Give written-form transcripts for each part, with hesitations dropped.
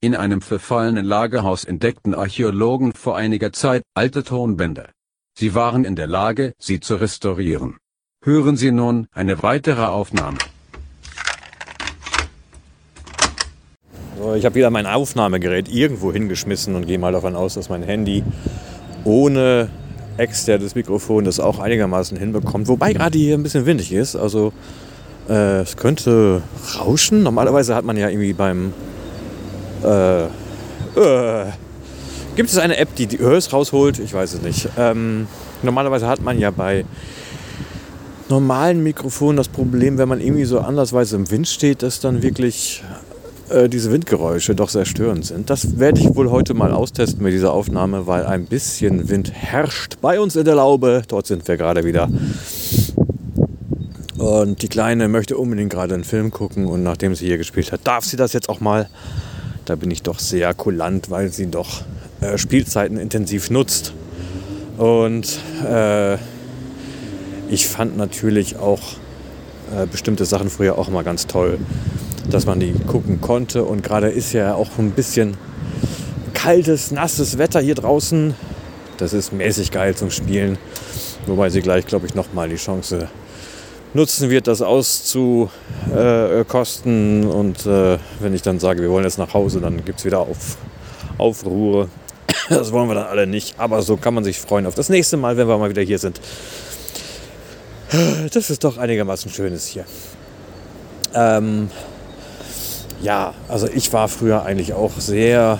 In einem verfallenen Lagerhaus entdeckten Archäologen vor einiger Zeit alte Tonbänder. Sie waren in der Lage, sie zu restaurieren. Hören Sie nun eine weitere Aufnahme. So, ich habe wieder mein Aufnahmegerät irgendwo hingeschmissen und gehe mal davon aus, dass mein Handy ohne externes Mikrofon das auch einigermaßen hinbekommt. Wobei gerade hier ein bisschen windig ist. Also es könnte rauschen. Normalerweise hat man ja irgendwie beim gibt es eine App, die Örs rausholt? Ich weiß es nicht. Normalerweise hat man ja bei normalen Mikrofonen das Problem, wenn man irgendwie so andersweise im Wind steht, dass dann wirklich diese Windgeräusche doch sehr störend sind. Das werde ich wohl heute mal austesten mit dieser Aufnahme, weil ein bisschen Wind herrscht bei uns in der Laube. Dort sind wir gerade wieder. Und die Kleine möchte unbedingt gerade einen Film gucken und nachdem sie hier gespielt hat, darf sie das jetzt auch mal. Da bin ich doch sehr kulant, weil sie doch Spielzeiten intensiv nutzt. Und ich fand natürlich auch bestimmte Sachen früher auch immer ganz toll, dass man die gucken konnte. Und gerade ist ja auch ein bisschen kaltes, nasses Wetter hier draußen. Das ist mäßig geil zum Spielen. Wobei sie gleich, glaube ich, nochmal die Chance nutzen wird, das auszukosten. Und wenn ich dann sage, wir wollen jetzt nach Hause, dann gibt es wieder Aufruhr. Das wollen wir dann alle nicht. Aber so kann man sich freuen auf das nächste Mal, wenn wir mal wieder hier sind. Das ist doch einigermaßen Schönes hier. Ja, also ich war früher eigentlich auch sehr...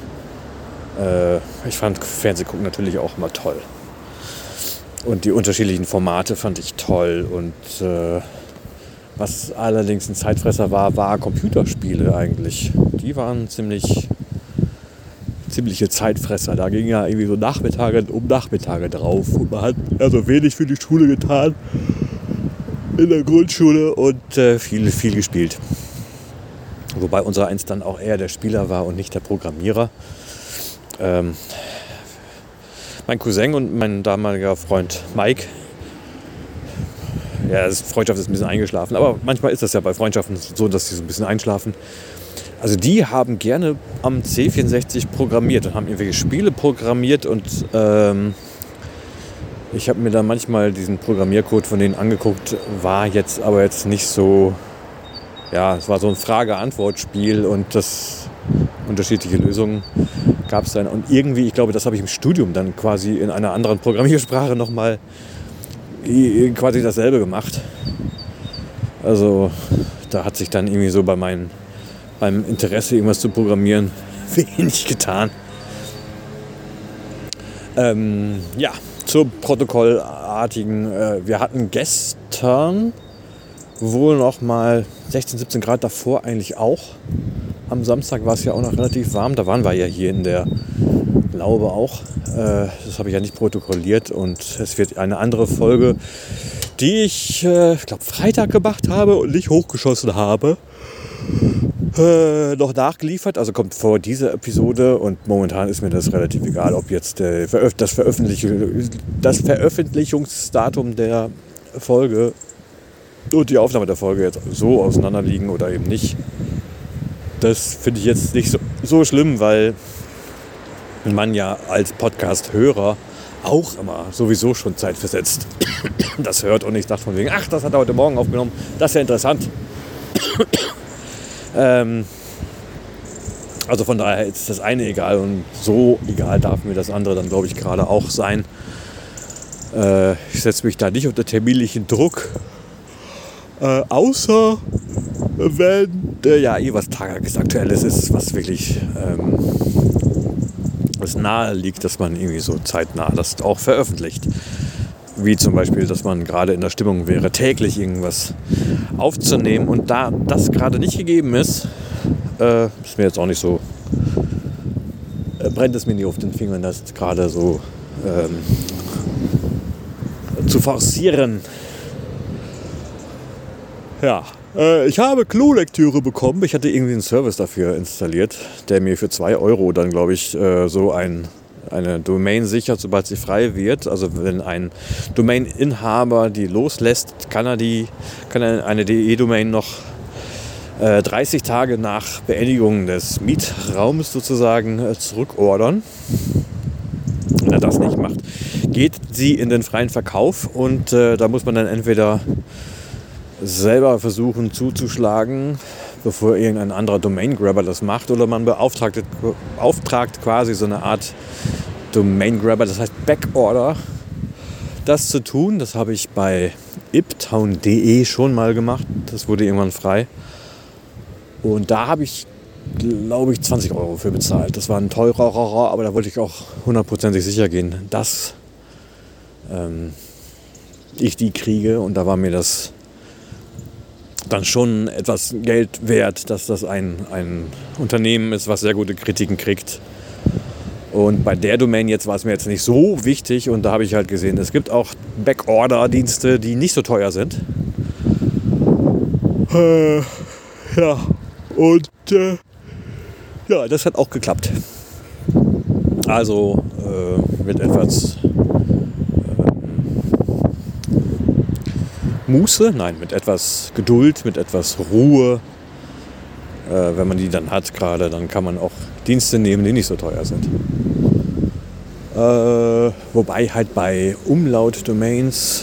ich fand Fernsehgucken natürlich auch immer toll. Und die unterschiedlichen Formate fand ich toll. Und was allerdings ein Zeitfresser war Computerspiele eigentlich. Die waren ziemliche Zeitfresser. Da ging ja irgendwie so Nachmittage drauf. Und man hat also wenig für die Schule getan. In der Grundschule und viel gespielt. Wobei unser eins dann auch eher der Spieler war und nicht der Programmierer. Mein Cousin und mein damaliger Freund Mike, ja, Freundschaft ist ein bisschen eingeschlafen, aber manchmal ist das ja bei Freundschaften so, dass sie so ein bisschen einschlafen. Also die haben gerne am C64 programmiert und haben irgendwelche Spiele programmiert und ich habe mir dann manchmal diesen Programmiercode von denen angeguckt, war jetzt aber jetzt nicht so, ja, es war so ein Frage-Antwort-Spiel und das unterschiedliche Lösungen gab es dann. Und irgendwie, ich glaube, das habe ich im Studium dann quasi in einer anderen Programmiersprache nochmal quasi dasselbe gemacht. Also da hat sich dann irgendwie so beim Interesse, irgendwas zu programmieren, wenig getan. Ja, zur Protokollartigen. Wir hatten gestern wohl noch mal 16, 17 Grad, davor eigentlich auch. Am Samstag war es ja auch noch relativ warm. Da waren wir ja hier in der Laube auch. Das habe ich ja nicht protokolliert. Und es wird eine andere Folge, die ich glaube Freitag gemacht habe und nicht hochgeschossen habe, noch nachgeliefert. Also kommt vor diese Episode. Und momentan ist mir das relativ egal, ob jetzt das Veröffentlichungsdatum der Folge und die Aufnahme der Folge jetzt so auseinander liegen oder eben nicht. Das finde ich jetzt nicht so schlimm, weil man ja als Podcast-Hörer auch immer sowieso schon zeitversetzt das hört und nicht sagt von wegen, ach, das hat er heute Morgen aufgenommen, das ist ja interessant. Also von daher ist das eine egal und so egal darf mir das andere dann, glaube ich, gerade auch sein. Ich setze mich da nicht unter terminlichen Druck, außer wenn was tagesaktuelles ist, was wirklich was nahe liegt, dass man irgendwie so zeitnah das auch veröffentlicht. Wie zum Beispiel, dass man gerade in der Stimmung wäre, täglich irgendwas aufzunehmen. Und da das gerade nicht gegeben ist, ist mir jetzt auch nicht so, brennt es mir nicht auf den Fingern, das gerade so zu forcieren. Ja, ich habe Klolektüre bekommen. Ich hatte irgendwie einen Service dafür installiert, der mir für 2 Euro dann, glaube ich, so eine Domain sichert, sobald sie frei wird. Also wenn ein Domain-Inhaber die loslässt, kann er eine DE-Domain noch 30 Tage nach Beendigung des Mietraums sozusagen zurückordern. Wenn er das nicht macht, geht sie in den freien Verkauf und da muss man dann entweder selber versuchen zuzuschlagen, bevor irgendein anderer Domain-Grabber das macht, oder man beauftragt quasi so eine Art Domain-Grabber, das heißt Backorder, das zu tun. Das habe ich bei iptown.de schon mal gemacht, das wurde irgendwann frei. Und da habe ich, glaube ich, 20 € für bezahlt. Das war ein teurer, aber da wollte ich auch 100%ig sicher gehen, dass ich die kriege. Und da war mir das dann schon etwas Geld wert, dass das ein Unternehmen ist, was sehr gute Kritiken kriegt. Und bei der Domain jetzt war es mir jetzt nicht so wichtig. Und da habe ich halt gesehen, es gibt auch Backorder-Dienste, die nicht so teuer sind. Ja. Und das hat auch geklappt. Also mit etwas Muße, mit etwas Geduld, mit etwas Ruhe. Wenn man die dann hat gerade, dann kann man auch Dienste nehmen, die nicht so teuer sind. Wobei halt bei Umlaut-Domains,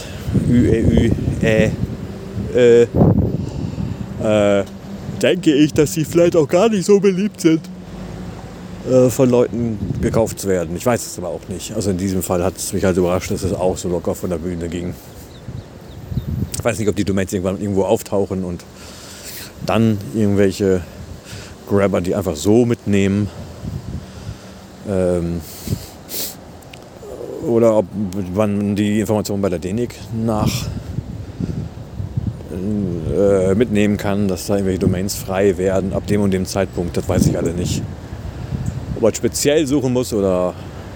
denke ich, dass sie vielleicht auch gar nicht so beliebt sind, von Leuten gekauft zu werden. Ich weiß es aber auch nicht. Also in diesem Fall hat es mich halt überrascht, dass es auch so locker von der Bühne ging. Ich weiß nicht, ob die Domains irgendwann irgendwo auftauchen und dann irgendwelche Grabber, die einfach so mitnehmen. Oder ob man die Information bei der DENIC mitnehmen kann, dass da irgendwelche Domains frei werden ab dem und dem Zeitpunkt, das weiß ich alle nicht. Ob man speziell suchen muss oder...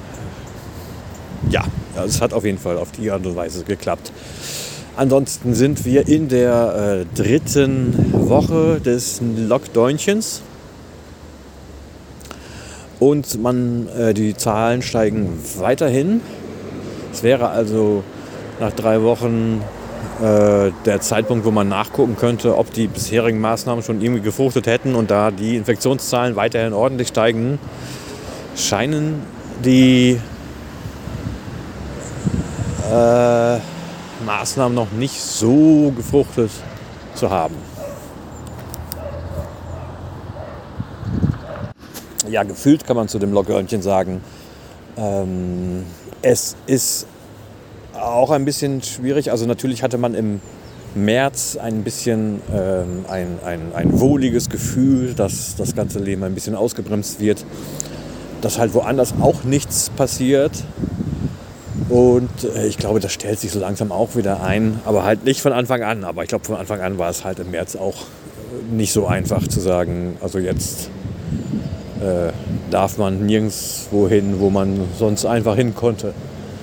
Ja, es hat auf jeden Fall auf die Art und Weise geklappt. Ansonsten sind wir in der 3. Woche des Lockdownchens und die Zahlen steigen weiterhin. Es wäre also nach 3 Wochen der Zeitpunkt, wo man nachgucken könnte, ob die bisherigen Maßnahmen schon irgendwie gefruchtet hätten. Und da die Infektionszahlen weiterhin ordentlich steigen, scheinen die Maßnahmen noch nicht so gefruchtet zu haben. Ja, gefühlt kann man zu dem Lockdownchen sagen, es ist auch ein bisschen schwierig. Also natürlich hatte man im März ein bisschen ein wohliges Gefühl, dass das ganze Leben ein bisschen ausgebremst wird, dass halt woanders auch nichts passiert. Und ich glaube, das stellt sich so langsam auch wieder ein, aber halt nicht von Anfang an. Aber ich glaube, von Anfang an war es halt im März auch nicht so einfach zu sagen, also jetzt darf man nirgendwo hin, wo man sonst einfach hin konnte.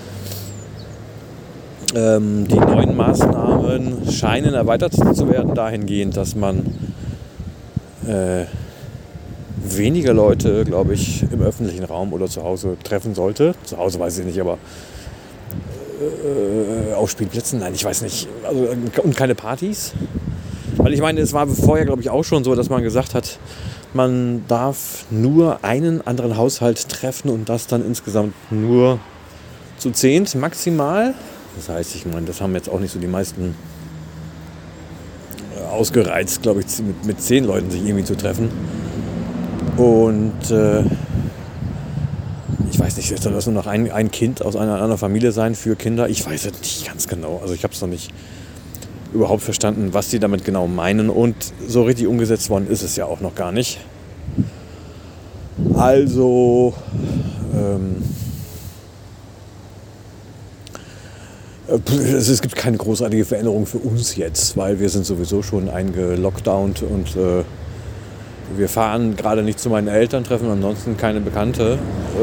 Die neuen Maßnahmen scheinen erweitert zu werden dahingehend, dass man weniger Leute, glaube ich, im öffentlichen Raum oder zu Hause treffen sollte. Zu Hause weiß ich nicht, aber auf Spielplätzen, nein, ich weiß nicht. Also, und keine Partys. Weil ich meine, es war vorher, glaube ich, auch schon so, dass man gesagt hat, man darf nur einen anderen Haushalt treffen und das dann insgesamt nur zu 10 maximal. Das heißt, ich meine, das haben jetzt auch nicht so die meisten ausgereizt, glaube ich, mit 10 Leuten sich irgendwie zu treffen. Und ich weiß nicht, soll das nur noch ein Kind aus einer anderen Familie sein für Kinder? Ich weiß es nicht ganz genau. Also ich habe es noch nicht überhaupt verstanden, was die damit genau meinen. Und so richtig umgesetzt worden ist es ja auch noch gar nicht. Also es gibt keine großartige Veränderung für uns jetzt, weil wir sind sowieso schon eingelockdownt und wir fahren gerade nicht zu meinen Eltern, treffen ansonsten keine Bekannte,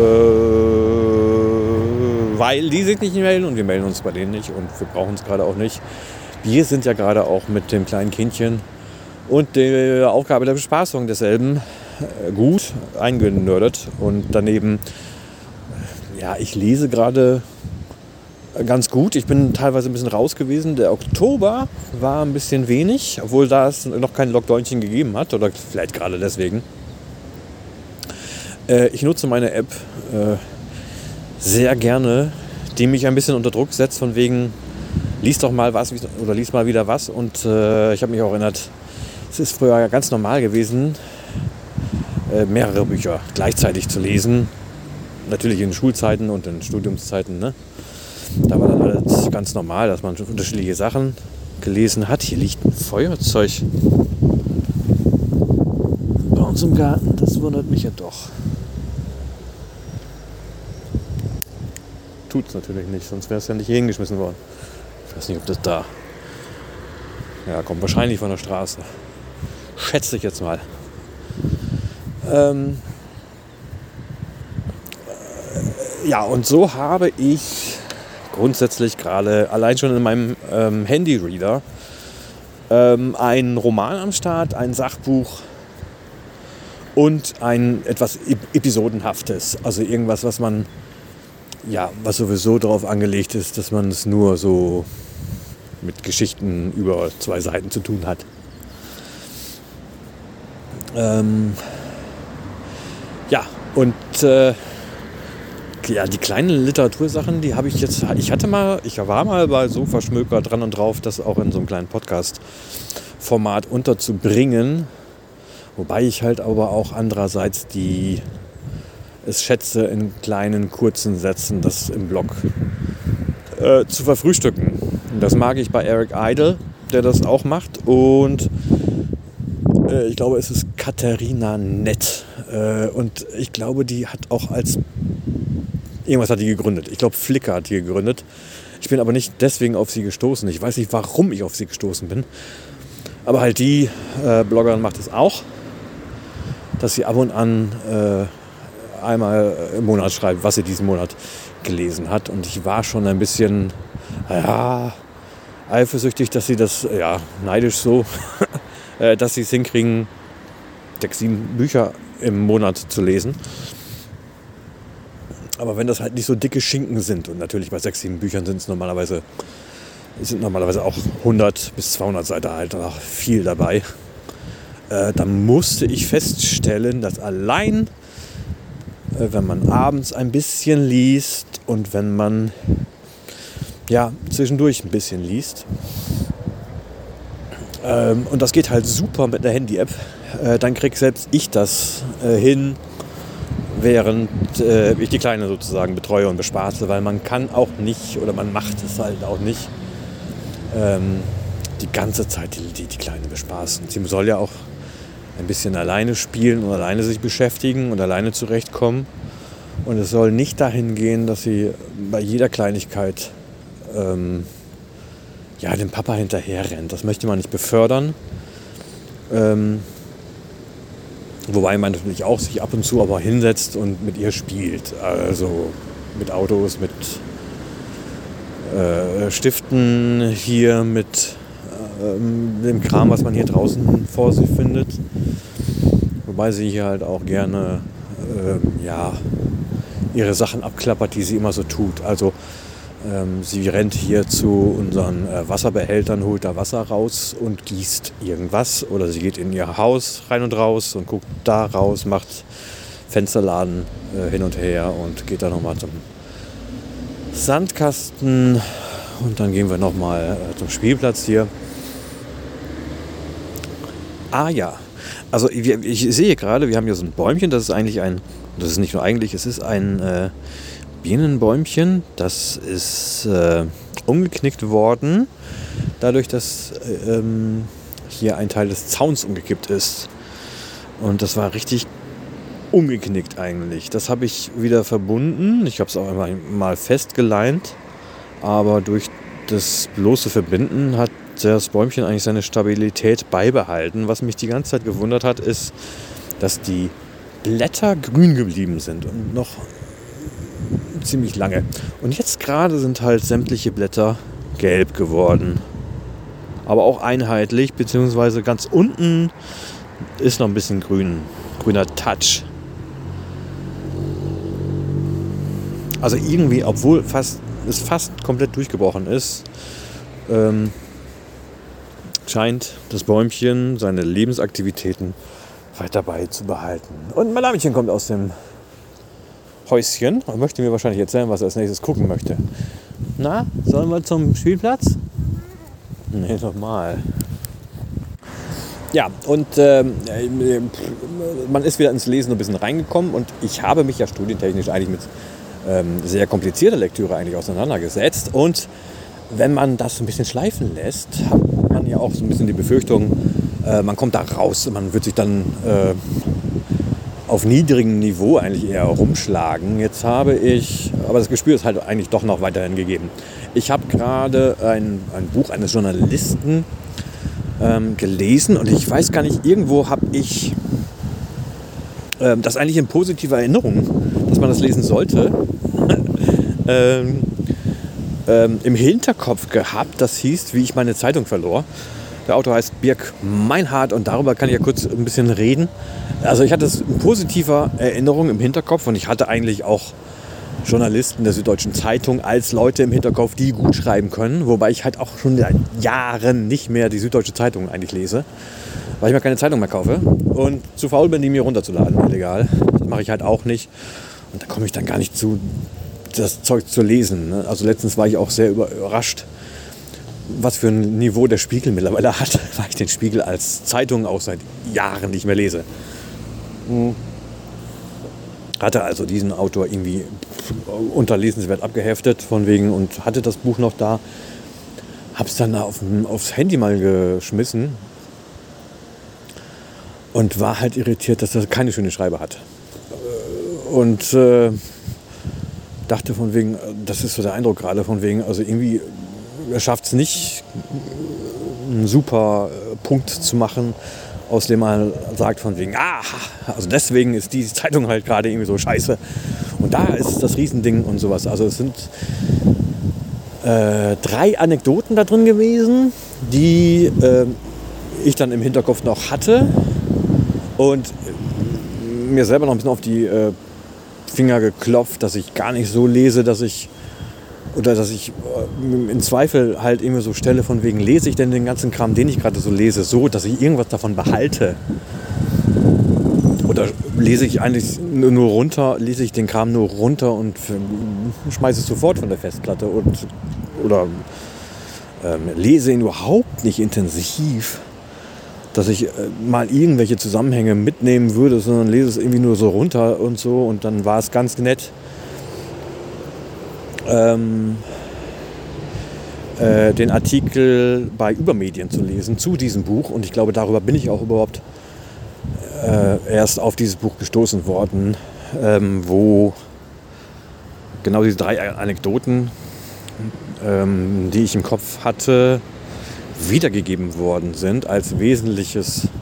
weil die sich nicht melden und wir melden uns bei denen nicht und wir brauchen es gerade auch nicht. Wir sind ja gerade auch mit dem kleinen Kindchen und der Aufgabe der Bespaßung desselben gut eingenördet und daneben, ja, ich lese gerade ganz gut. Ich bin teilweise ein bisschen raus gewesen. Der Oktober war ein bisschen wenig, obwohl da es noch kein Lockdäunchen gegeben hat. Oder vielleicht gerade deswegen. Ich nutze meine App sehr gerne, die mich ein bisschen unter Druck setzt, von wegen, lies doch mal was oder lies mal wieder was. Und ich habe mich auch erinnert, es ist früher ganz normal gewesen, mehrere Bücher gleichzeitig zu lesen. Natürlich in Schulzeiten und in Studiumszeiten. Ne? Da war dann alles ganz normal, dass man unterschiedliche Sachen gelesen hat. Hier liegt ein Feuerzeug bei uns im Garten. Das wundert mich ja doch. Tut's natürlich nicht, sonst wäre es ja nicht hier hingeschmissen worden. Ich weiß nicht, ob das da... Ja, kommt wahrscheinlich von der Straße. Schätze ich jetzt mal. Ja, und so habe ich grundsätzlich gerade allein schon in meinem Handyreader einen Roman am Start, ein Sachbuch und ein etwas Episodenhaftes. Also irgendwas, was man, ja, was sowieso darauf angelegt ist, dass man es nur so mit Geschichten über 2 Seiten zu tun hat. Ja, und ja, die kleinen Literatursachen, die habe ich jetzt, ich war mal bei Sofaschmöker dran und drauf, das auch in so einem kleinen Podcast-Format unterzubringen. Wobei ich halt aber auch andererseits es schätze, in kleinen, kurzen Sätzen das im Blog zu verfrühstücken. Und das mag ich bei Eric Idle, der das auch macht. Und ich glaube, es ist Katharina Nett. Und ich glaube, die hat auch irgendwas hat die gegründet. Ich glaube, Flickr hat die gegründet. Ich bin aber nicht deswegen auf sie gestoßen. Ich weiß nicht, warum ich auf sie gestoßen bin. Aber halt die Bloggerin macht es auch, dass sie ab und an einmal im Monat schreibt, was sie diesen Monat gelesen hat. Und ich war schon ein bisschen eifersüchtig, dass sie das, neidisch so, dass sie es hinkriegen, 6, 7 Bücher im Monat zu lesen. Aber wenn das halt nicht so dicke Schinken sind, und natürlich bei 6, 7 Büchern sind normalerweise auch 100 bis 200 Seiten halt auch viel dabei, dann musste ich feststellen, dass allein, wenn man abends ein bisschen liest und wenn man zwischendurch ein bisschen liest, und das geht halt super mit einer Handy-App, dann krieg selbst ich das hin, während ich die Kleine sozusagen betreue und bespaße, weil man kann auch nicht, oder man macht es halt auch nicht, die ganze Zeit die Kleine bespaßen. Sie soll ja auch ein bisschen alleine spielen und alleine sich beschäftigen und alleine zurechtkommen. Und es soll nicht dahin gehen, dass sie bei jeder Kleinigkeit dem Papa hinterher rennt. Das möchte man nicht befördern. Wobei man natürlich auch sich ab und zu aber hinsetzt und mit ihr spielt. Also mit Autos, mit Stiften hier, mit dem Kram, was man hier draußen vor sich findet. Wobei sie hier halt auch gerne ihre Sachen abklappert, die sie immer so tut. Also sie rennt hier zu unseren Wasserbehältern, holt da Wasser raus und gießt irgendwas. Oder sie geht in ihr Haus rein und raus und guckt da raus, macht Fensterladen hin und her und geht dann nochmal zum Sandkasten. Und dann gehen wir nochmal zum Spielplatz hier. Also ich sehe gerade, wir haben hier so ein Bäumchen, das ist nicht nur eigentlich, es ist ein Birnenbäumchen, das ist umgeknickt worden, dadurch, dass hier ein Teil des Zauns umgekippt ist. Und das war richtig umgeknickt eigentlich. Das habe ich wieder verbunden. Ich habe es auch mal festgeleint, aber durch das bloße Verbinden hat das Bäumchen eigentlich seine Stabilität beibehalten. Was mich die ganze Zeit gewundert hat, ist, dass die Blätter grün geblieben sind und noch ziemlich lange. Und jetzt gerade sind halt sämtliche Blätter gelb geworden. Aber auch einheitlich, beziehungsweise ganz unten ist noch ein bisschen grüner Touch. Also irgendwie, obwohl fast es fast komplett durchgebrochen ist, scheint das Bäumchen seine Lebensaktivitäten weiter beizubehalten. Und Malamchen kommt aus dem Häuschen und möchte mir wahrscheinlich erzählen, was er als nächstes gucken möchte. Na, sollen wir zum Spielplatz? Nee, nochmal. Ja, und man ist wieder ins Lesen ein bisschen reingekommen und ich habe mich ja studientechnisch eigentlich mit sehr komplizierter Lektüre eigentlich auseinandergesetzt. Und wenn man das ein bisschen schleifen lässt, hat man ja auch so ein bisschen die Befürchtung, man kommt da raus und man wird sich dann auf niedrigem Niveau eigentlich eher rumschlagen. Jetzt habe ich, aber das Gespür ist halt eigentlich doch noch weiterhin gegeben. Ich habe gerade ein Buch eines Journalisten gelesen und ich weiß gar nicht, irgendwo habe ich das eigentlich in positiver Erinnerung, dass man das lesen sollte, im Hinterkopf gehabt. Das hieß, wie ich meine Zeitung verlor. Der Autor heißt Birk Meinhardt und darüber kann ich ja kurz ein bisschen reden. Also ich hatte es in positiver Erinnerung im Hinterkopf und ich hatte eigentlich auch Journalisten der Süddeutschen Zeitung als Leute im Hinterkopf, die gut schreiben können. Wobei ich halt auch schon seit Jahren nicht mehr die Süddeutsche Zeitung eigentlich lese, weil ich mir keine Zeitung mehr kaufe und zu faul bin, die mir runterzuladen, illegal. Das mache ich halt auch nicht und da komme ich dann gar nicht zu, das Zeug zu lesen. Ne? Also letztens war ich auch sehr überrascht, was für ein Niveau der Spiegel mittlerweile hat, weil ich den Spiegel als Zeitung auch seit Jahren nicht mehr lese. Hatte also diesen Autor irgendwie unterlesenswert abgeheftet von wegen und hatte das Buch noch da. Hab's dann aufs Handy mal geschmissen und war halt irritiert, dass das keine schöne Schreibe hat. Und dachte von wegen, das ist so der Eindruck gerade von wegen, also irgendwie er schafft es nicht, einen super Punkt zu machen, aus dem man sagt von wegen, also deswegen ist die Zeitung halt gerade irgendwie so scheiße. Und da ist das Riesending und sowas. Also es sind 3 Anekdoten da drin gewesen, die ich dann im Hinterkopf noch hatte und mir selber noch ein bisschen auf die Finger geklopft, dass ich gar nicht so lese, dass ich in Zweifel halt irgendwie so stelle von wegen, lese ich denn den ganzen Kram, den ich gerade so lese, so, dass ich irgendwas davon behalte? Oder lese ich eigentlich nur runter, lese ich den Kram nur runter und schmeiße es sofort von der Festplatte oder lese ihn überhaupt nicht intensiv, dass ich mal irgendwelche Zusammenhänge mitnehmen würde, sondern lese es irgendwie nur so runter und so und dann war es ganz nett. Den Artikel bei Übermedien zu lesen zu diesem Buch und ich glaube, darüber bin ich auch überhaupt erst auf dieses Buch gestoßen worden, wo genau diese 3 Anekdoten, die ich im Kopf hatte, wiedergegeben worden sind als wesentliche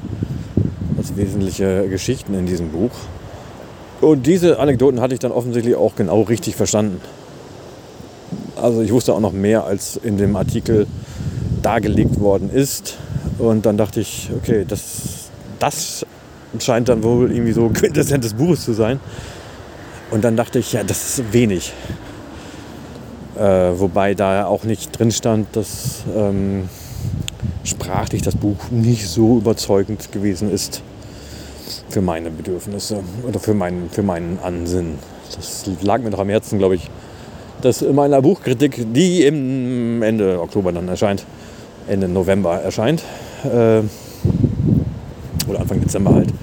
Geschichten in diesem Buch. Und diese Anekdoten hatte ich dann offensichtlich auch genau richtig verstanden. Also ich wusste auch noch mehr, als in dem Artikel dargelegt worden ist. Und dann dachte ich, okay, das scheint dann wohl irgendwie so Quintessenz des Buches zu sein. Und dann dachte ich, ja, das ist wenig. Wobei da auch nicht drin stand, dass sprachlich das Buch nicht so überzeugend gewesen ist für meine Bedürfnisse oder für meinen Ansinnen. Das lag mir noch am Herzen, glaube ich, dass in meiner Buchkritik, die im Ende Oktober dann erscheint, Ende November erscheint, oder Anfang Dezember halt,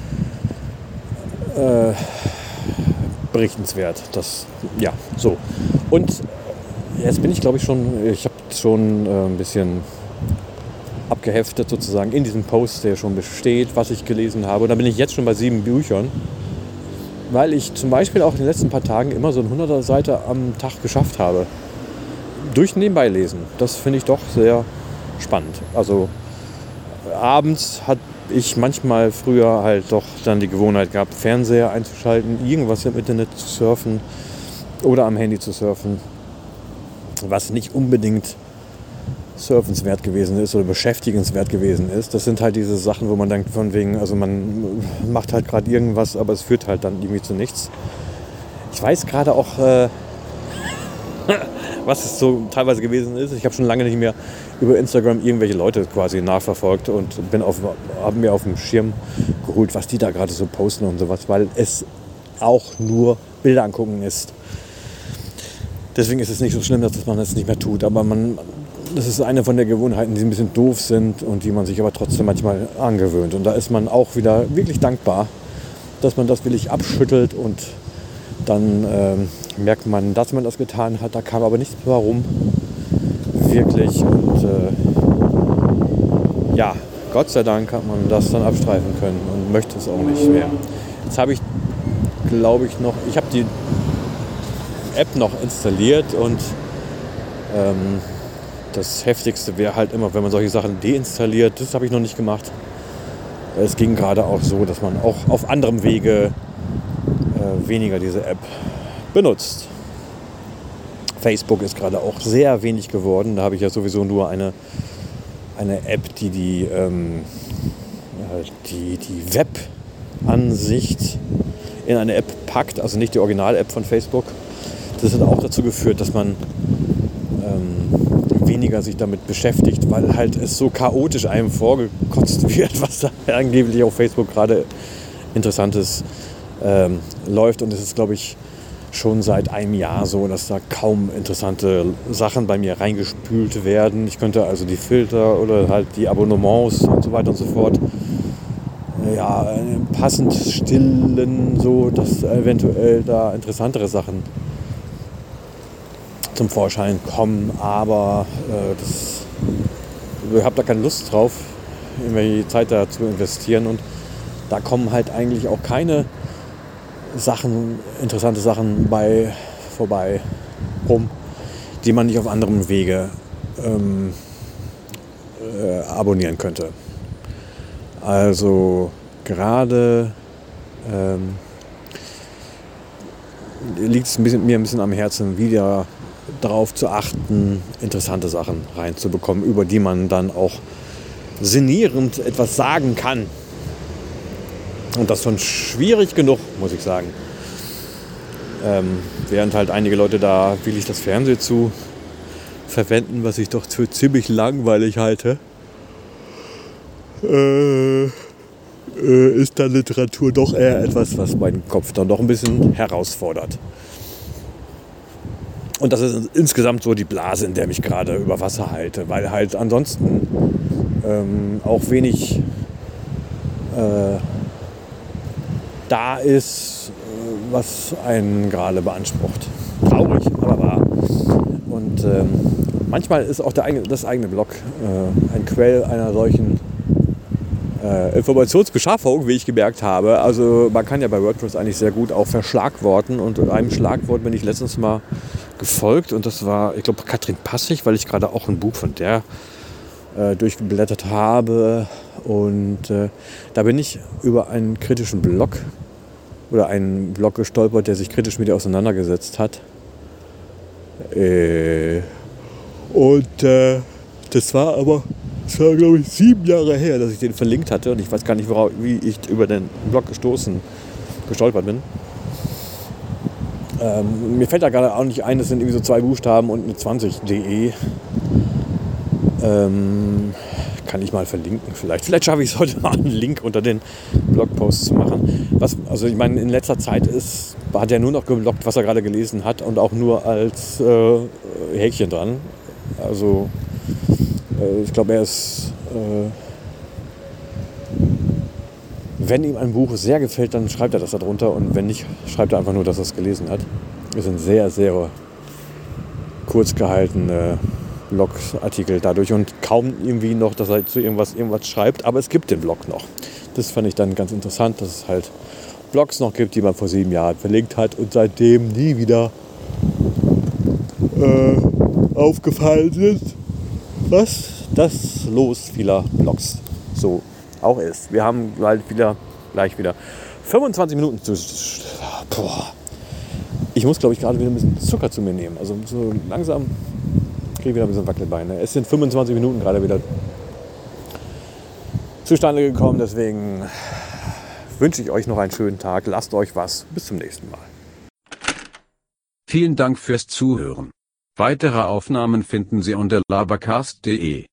berichtenswert. Das, ja, so. Und jetzt bin ich, glaube ich, ich habe schon ein bisschen abgeheftet sozusagen in diesem Post, der schon besteht, was ich gelesen habe. Und da bin ich jetzt schon bei 7 Büchern. Weil ich zum Beispiel auch in den letzten paar Tagen immer so eine 100er Seite am Tag geschafft habe. Durch Nebenbeilesen. Das finde ich doch sehr spannend. Also abends hatte ich manchmal früher halt doch dann die Gewohnheit gehabt, Fernseher einzuschalten, irgendwas im Internet zu surfen oder am Handy zu surfen, was nicht unbedingt surfenswert gewesen ist oder beschäftigenswert gewesen ist. Das sind halt diese Sachen, wo man denkt von wegen, also man macht halt gerade irgendwas, aber es führt halt dann irgendwie zu nichts. Ich weiß gerade auch, was es so teilweise gewesen ist. Ich habe schon lange nicht mehr über Instagram irgendwelche Leute quasi nachverfolgt und habe mir auf dem Schirm geholt, was die da gerade so posten und sowas, weil es auch nur Bilder angucken ist. Deswegen ist es nicht so schlimm, dass man das nicht mehr tut. Aber das ist eine von der Gewohnheiten, die ein bisschen doof sind und die man sich aber trotzdem manchmal angewöhnt. Und da ist man auch wieder wirklich dankbar, dass man das wirklich abschüttelt und dann merkt man, dass man das getan hat. Da kam aber nichts warum. Wirklich. Und ja, Gott sei Dank hat man das dann abstreifen können und möchte es auch nicht mehr. Jetzt habe ich, glaube ich, ich habe die App noch installiert und das Heftigste wäre halt immer, wenn man solche Sachen deinstalliert. Das habe ich noch nicht gemacht. Es ging gerade auch so, dass man auch auf anderem Wege weniger diese App benutzt. Facebook ist gerade auch sehr wenig geworden. Da habe ich ja sowieso nur eine App, die Web-Ansicht in eine App packt, also nicht die Original-App von Facebook. Das hat auch dazu geführt, dass man weniger sich damit beschäftigt, weil halt es so chaotisch einem vorgekotzt wird, was da angeblich auf Facebook gerade Interessantes läuft. Und es ist, glaube ich, schon seit einem Jahr so, dass da kaum interessante Sachen bei mir reingespült werden. Ich könnte also die Filter oder halt die Abonnements und so weiter und so fort passend stillen, so dass eventuell da interessantere Sachen zum Vorschein kommen, aber ich habe da keine Lust drauf, irgendwelche Zeit da zu investieren und da kommen halt eigentlich auch keine interessante Sachen vorbei rum, die man nicht auf anderem Wege abonnieren könnte. Also gerade liegt es mir ein bisschen am Herzen, wieder darauf zu achten, interessante Sachen reinzubekommen, über die man dann auch sinnierend etwas sagen kann. Und das ist schon schwierig genug, muss ich sagen. Während halt einige Leute da wirklich das Fernsehen zu verwenden, was ich doch für ziemlich langweilig halte, ist dann Literatur doch eher etwas, was meinen Kopf dann doch ein bisschen herausfordert. Und das ist insgesamt so die Blase, in der ich gerade über Wasser halte, weil halt ansonsten auch wenig da ist, was einen gerade beansprucht. Traurig, aber wahr. Und manchmal ist auch das eigene Blog ein Quell einer solchen Informationsbeschaffung, wie ich gemerkt habe. Also man kann ja bei WordPress eigentlich sehr gut auch verschlagworten und einem Schlagwort bin ich letztens mal gefolgt und das war, ich glaube, Katrin Passig, weil ich gerade auch ein Buch von der durchgeblättert habe und da bin ich über einen kritischen Blog oder einen Blog gestolpert, der sich kritisch mit ihr auseinandergesetzt hat. Das war, glaube ich, 7 Jahre her, dass ich den verlinkt hatte und ich weiß gar nicht, wie ich über den Blog gestolpert bin. Mir fällt da gerade auch nicht ein, das sind irgendwie so 2 Buchstaben und eine 20.de. Kann ich mal verlinken vielleicht. Vielleicht schaffe ich es heute mal, einen Link unter den Blogpost zu machen. Also ich meine, in letzter Zeit hat er nur noch gebloggt, was er gerade gelesen hat und auch nur als Häkchen dran. Also ich glaube, er ist, wenn ihm ein Buch sehr gefällt, dann schreibt er das da drunter und wenn nicht, schreibt er einfach nur, dass er es gelesen hat. Das sind sehr, sehr kurz gehaltene Blogartikel dadurch und kaum irgendwie noch, dass er zu irgendwas schreibt, aber es gibt den Blog noch. Das fand ich dann ganz interessant, dass es halt Blogs noch gibt, die man vor 7 Jahren verlinkt hat und seitdem nie wieder aufgefallen sind, was das Los vieler Blogs so auch ist. Wir haben gleich wieder 25 Minuten zu. Ich muss, glaube ich, gerade wieder ein bisschen Zucker zu mir nehmen. Also so langsam kriege ich wieder ein bisschen Wackelbeine. Es sind 25 Minuten gerade wieder zustande gekommen. Deswegen wünsche ich euch noch einen schönen Tag. Lasst euch was. Bis zum nächsten Mal. Vielen Dank fürs Zuhören. Weitere Aufnahmen finden Sie unter labercast.de.